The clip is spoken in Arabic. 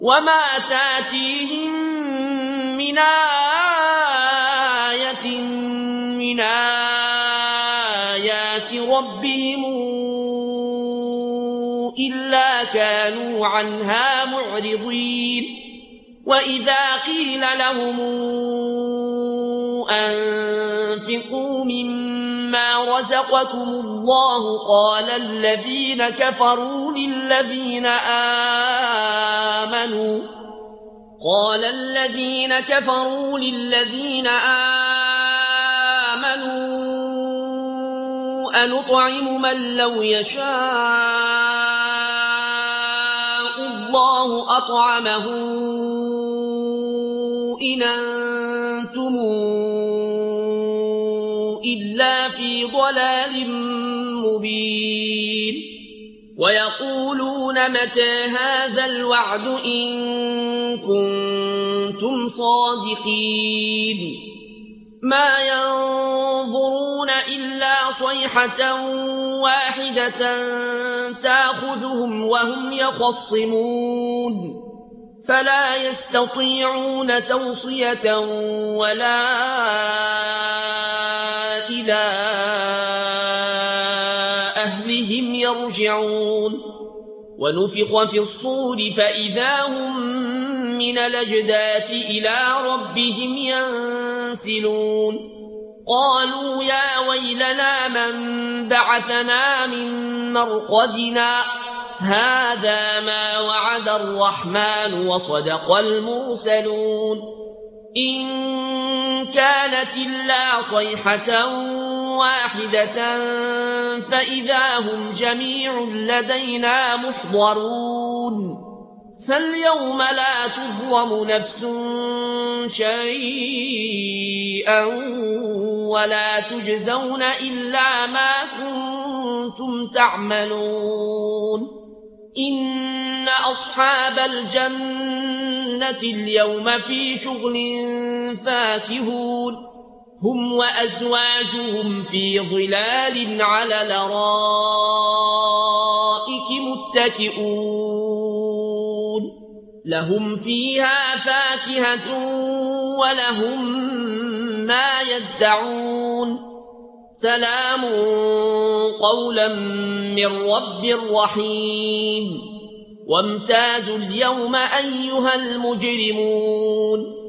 وما تاتيهم من آية من آيات ربهم إلا كانوا عنها معرضين وإذا قيل لهم أنفقوا مما رزقكم الله قال الذين كفروا للذين آمنوا أنطعم من لو يشاء الله أطعمه إن أنتم إلا في ضلال مبين ويقولون متى هذا الوعد إن كنتم صادقين ما ينظرون إلا صيحة واحدة تأخذهم وهم يخصمون فلا يستطيعون توصية ولا إلى أهلهم يرجعون ونفخ في الصور فإذا هم من الأجداث إلى ربهم ينسلون قالوا يا ويلنا من بعثنا من مرقدنا هذا ما وعد الرحمن وصدق المرسلون إن كانت إلا صيحة واحدة فإذا هم جميع لدينا محضرون فاليوم لا تظلم نفس شيئا ولا تجزون إلا ما كنتم تعملون إن أصحاب الجنة اليوم في شغل فاكهون هم وأزواجهم في ظلال على الأرائك متكئون لهم فيها فاكهة ولهم ما يدعون سلام قولا من رب رحيم وامتازوا اليوم أيها المجرمون